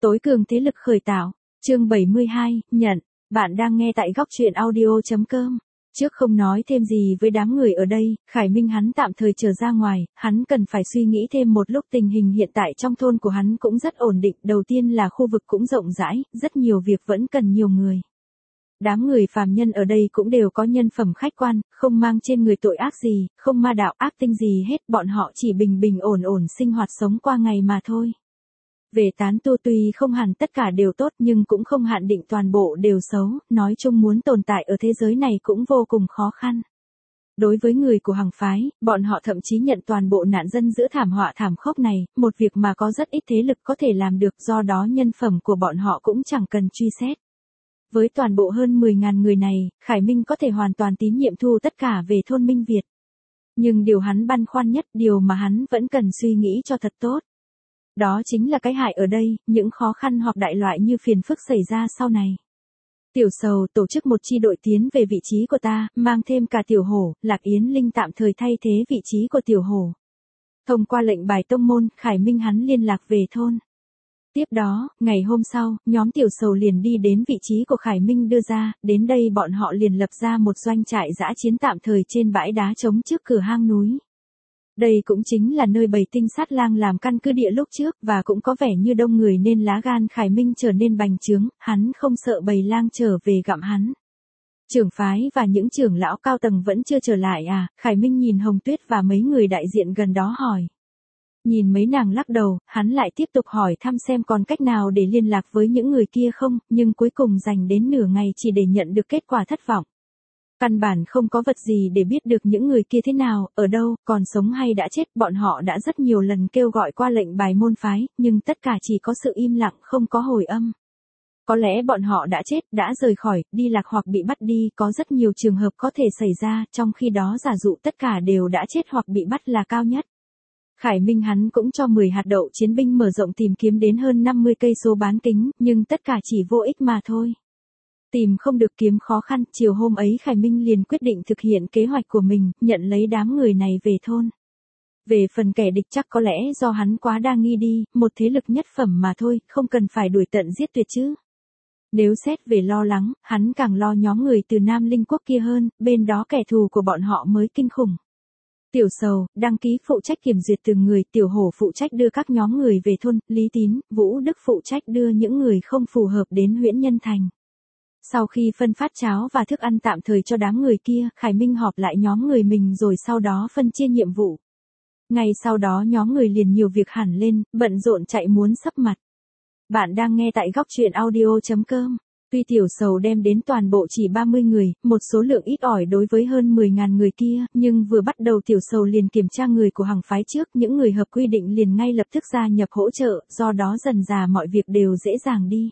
Tối cường thế lực khởi tạo, chương 72, nhận, bạn đang nghe tại góc truyện audio.com. Trước không nói thêm gì với đám người ở đây, Khải Minh hắn tạm thời trở ra ngoài, hắn cần phải suy nghĩ thêm một lúc. Tình hình hiện tại trong thôn của hắn cũng rất ổn định, đầu tiên là khu vực cũng rộng rãi, rất nhiều việc vẫn cần nhiều người. Đám người phàm nhân ở đây cũng đều có nhân phẩm khách quan, không mang trên người tội ác gì, không ma đạo ác tinh gì hết, bọn họ chỉ bình bình ổn ổn sinh hoạt sống qua ngày mà thôi. Về tán tu tuy không hẳn tất cả đều tốt nhưng cũng không hạn định toàn bộ đều xấu, nói chung muốn tồn tại ở thế giới này cũng vô cùng khó khăn. Đối với người của Hằng phái, bọn họ thậm chí nhận toàn bộ nạn dân giữa thảm họa thảm khốc này, một việc mà có rất ít thế lực có thể làm được, do đó nhân phẩm của bọn họ cũng chẳng cần truy xét. Với toàn bộ hơn 10.000 người này, Khải Minh có thể hoàn toàn tín nhiệm thu tất cả về thôn Minh Việt. Nhưng điều hắn băn khoăn nhất, điều mà hắn vẫn cần suy nghĩ cho thật tốt. Đó chính là cái hại ở đây, những khó khăn hoặc đại loại như phiền phức xảy ra sau này. Tiểu Sầu tổ chức một chi đội tiến về vị trí của ta, mang thêm cả Tiểu Hổ, Lạc Yến Linh tạm thời thay thế vị trí của Tiểu Hổ. Thông qua lệnh bài tông môn, Khải Minh hắn liên lạc về thôn. Tiếp đó, ngày hôm sau, nhóm Tiểu Sầu liền đi đến vị trí của Khải Minh đưa ra, đến đây bọn họ liền lập ra một doanh trại dã chiến tạm thời trên bãi đá trống trước cửa hang núi. Đây cũng chính là nơi bầy tinh sát lang làm căn cứ địa lúc trước, và cũng có vẻ như đông người nên lá gan Khải Minh trở nên bành trướng, hắn không sợ bầy lang trở về gặm hắn. Trưởng phái và những trưởng lão cao tầng vẫn chưa trở lại à? Khải Minh nhìn Hồng Tuyết và mấy người đại diện gần đó hỏi. Nhìn mấy nàng lắc đầu, hắn lại tiếp tục hỏi thăm xem còn cách nào để liên lạc với những người kia không, nhưng cuối cùng dành đến nửa ngày chỉ để nhận được kết quả thất vọng. Căn bản không có vật gì để biết được những người kia thế nào, ở đâu, còn sống hay đã chết. Bọn họ đã rất nhiều lần kêu gọi qua lệnh bài môn phái, nhưng tất cả chỉ có sự im lặng, không có hồi âm. Có lẽ bọn họ đã chết, đã rời khỏi, đi lạc hoặc bị bắt đi, có rất nhiều trường hợp có thể xảy ra, trong khi đó giả dụ tất cả đều đã chết hoặc bị bắt là cao nhất. Khải Minh hắn cũng cho 10 hạt đậu chiến binh mở rộng tìm kiếm đến hơn 50 cây số bán kính, nhưng tất cả chỉ vô ích mà thôi. Tìm không được kiếm khó khăn, chiều hôm ấy Khải Minh liền quyết định thực hiện kế hoạch của mình, nhận lấy đám người này về thôn. Về phần kẻ địch chắc có lẽ do hắn quá đa nghi đi, một thế lực nhất phẩm mà thôi, không cần phải đuổi tận giết tuyệt chứ. Nếu xét về lo lắng, hắn càng lo nhóm người từ Nam Linh Quốc kia hơn, bên đó kẻ thù của bọn họ mới kinh khủng. Tiểu Sầu, đăng ký phụ trách kiểm duyệt từng người, Tiểu Hổ phụ trách đưa các nhóm người về thôn, Lý Tín, Vũ Đức phụ trách đưa những người không phù hợp đến Huyễn Nhân Thành. Sau khi phân phát cháo và thức ăn tạm thời cho đám người kia, Khải Minh họp lại nhóm người mình rồi sau đó phân chia nhiệm vụ. Ngay sau đó nhóm người liền nhiều việc hẳn lên, bận rộn chạy muốn sấp mặt. Bạn đang nghe tại góc truyện audio.com. Tuy Tiểu Sầu đem đến toàn bộ chỉ 30 người, một số lượng ít ỏi đối với hơn 10.000 người kia, nhưng vừa bắt đầu Tiểu Sầu liền kiểm tra người của Hằng phái trước, những người hợp quy định liền ngay lập tức gia nhập hỗ trợ, do đó dần dà mọi việc đều dễ dàng đi.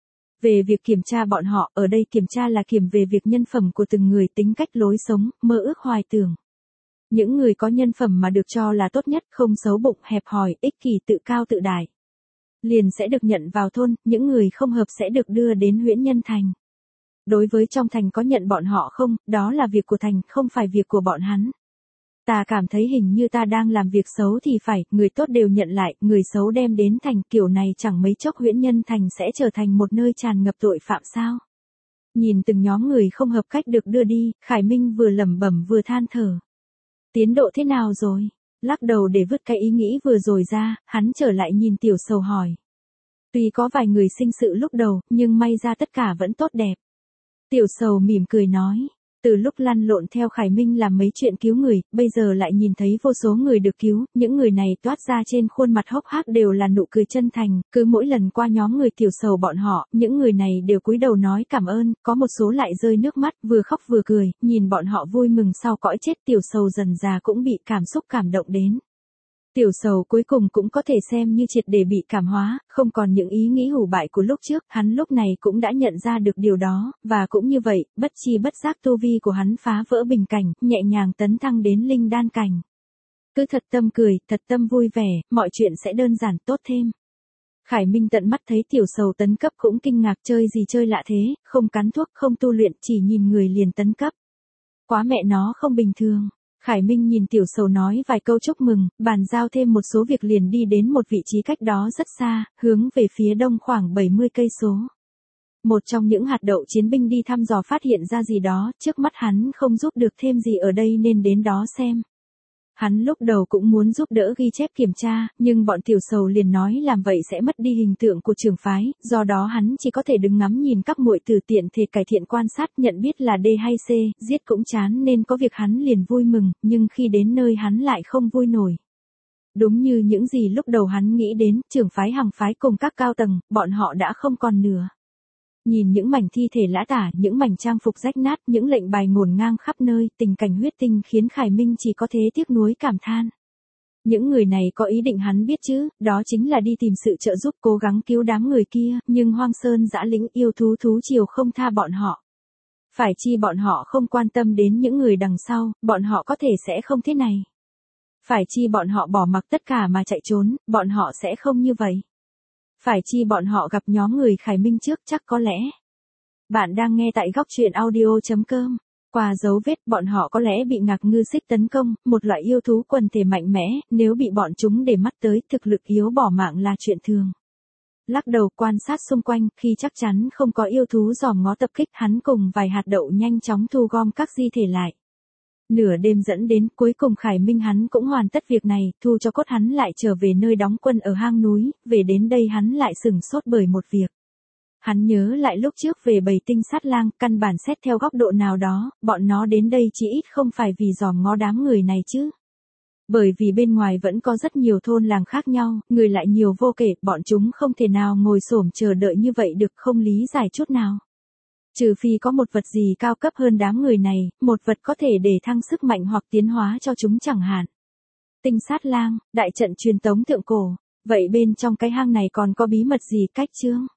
Về việc kiểm tra bọn họ, ở đây kiểm tra là kiểm về việc nhân phẩm của từng người, tính cách lối sống, mơ ước hoài tưởng. Những người có nhân phẩm mà được cho là tốt nhất, không xấu bụng, hẹp hòi, ích kỷ, tự cao tự đại, liền sẽ được nhận vào thôn, những người không hợp sẽ được đưa đến Huyễn Nhân Thành. Đối với trong thành có nhận bọn họ không, đó là việc của thành, không phải việc của bọn hắn. Ta cảm thấy hình như ta đang làm việc xấu thì phải, người tốt đều nhận lại, người xấu đem đến thành, kiểu này chẳng mấy chốc Huyễn Nhân Thành sẽ trở thành một nơi tràn ngập tội phạm sao. Nhìn từng nhóm người không hợp cách được đưa đi, Khải Minh vừa lẩm bẩm vừa than thở. Tiến độ thế nào rồi? Lắc đầu để vứt cái ý nghĩ vừa rồi ra, hắn trở lại nhìn Tiểu Sầu hỏi. Tuy có vài người sinh sự lúc đầu, nhưng may ra tất cả vẫn tốt đẹp. Tiểu Sầu mỉm cười nói. Từ lúc lăn lộn theo Khải Minh làm mấy chuyện cứu người, bây giờ lại nhìn thấy vô số người được cứu, những người này toát ra trên khuôn mặt hốc hác đều là nụ cười chân thành, cứ mỗi lần qua nhóm người Tiểu Sầu bọn họ, những người này đều cúi đầu nói cảm ơn, có một số lại rơi nước mắt, vừa khóc vừa cười, nhìn bọn họ vui mừng sau cõi chết. Tiểu Sầu dần dà cũng bị cảm xúc cảm động đến. Tiểu Sầu cuối cùng cũng có thể xem như triệt để bị cảm hóa, không còn những ý nghĩ hủ bại của lúc trước, hắn lúc này cũng đã nhận ra được điều đó, và cũng như vậy, bất chi bất giác tu vi của hắn phá vỡ bình cảnh, nhẹ nhàng tấn thăng đến linh đan cảnh. Cứ thật tâm cười, thật tâm vui vẻ, mọi chuyện sẽ đơn giản tốt thêm. Khải Minh tận mắt thấy Tiểu Sầu tấn cấp cũng kinh ngạc, chơi gì chơi lạ thế, không cắn thuốc, không tu luyện, chỉ nhìn người liền tấn cấp. Quá mẹ nó không bình thường. Khải Minh nhìn Tiểu Sầu nói vài câu chúc mừng, bàn giao thêm một số việc liền đi đến một vị trí cách đó rất xa, hướng về phía đông khoảng 70 cây số. Một trong những hạt đậu chiến binh đi thăm dò phát hiện ra gì đó, trước mắt hắn không giúp được thêm gì ở đây nên đến đó xem. Hắn lúc đầu cũng muốn giúp đỡ ghi chép kiểm tra, nhưng bọn Tiểu Sầu liền nói làm vậy sẽ mất đi hình tượng của trưởng phái, do đó hắn chỉ có thể đứng ngắm nhìn các muội tử tiện thể cải thiện quan sát nhận biết là D hay C, giết cũng chán nên có việc hắn liền vui mừng, nhưng khi đến nơi hắn lại không vui nổi. Đúng như những gì lúc đầu hắn nghĩ đến, trưởng phái hàng phái cùng các cao tầng, bọn họ đã không còn nữa. Nhìn những mảnh thi thể lã tả, những mảnh trang phục rách nát, những lệnh bài ngổn ngang khắp nơi, tình cảnh huyết tinh khiến Khải Minh chỉ có thế tiếc nuối cảm than. Những người này có ý định hắn biết chứ, đó chính là đi tìm sự trợ giúp cố gắng cứu đám người kia, nhưng hoang sơn dã lĩnh yêu thú thú triều không tha bọn họ. Phải chi bọn họ không quan tâm đến những người đằng sau, bọn họ có thể sẽ không thế này. Phải chi bọn họ bỏ mặc tất cả mà chạy trốn, bọn họ sẽ không như vậy. Phải chi bọn họ gặp nhóm người Khải Minh trước chắc có lẽ. Bạn đang nghe tại góc truyện audio.com. Qua dấu vết bọn họ có lẽ bị ngạc ngư xích tấn công, một loại yêu thú quần thể mạnh mẽ, nếu bị bọn chúng để mắt tới thực lực yếu bỏ mạng là chuyện thường. Lắc đầu quan sát xung quanh, khi chắc chắn không có yêu thú dòm ngó tập kích hắn cùng vài hạt đậu nhanh chóng thu gom các di thể lại. Nửa đêm dẫn đến cuối cùng Khải Minh hắn cũng hoàn tất việc này, thu cho cốt hắn lại trở về nơi đóng quân ở hang núi, về đến đây hắn lại sửng sốt bởi một việc. Hắn nhớ lại lúc trước về bầy tinh sát lang, căn bản xét theo góc độ nào đó, bọn nó đến đây chỉ ít không phải vì dòm ngó đám người này chứ. Bởi vì bên ngoài vẫn có rất nhiều thôn làng khác nhau, người lại nhiều vô kể, bọn chúng không thể nào ngồi xổm chờ đợi như vậy được, không lý giải chút nào. Trừ phi có một vật gì cao cấp hơn đám người này, một vật có thể để thăng sức mạnh hoặc tiến hóa cho chúng chẳng hạn. Tinh sát lang, đại trận truyền tống thượng cổ, vậy bên trong cái hang này còn có bí mật gì cách chương?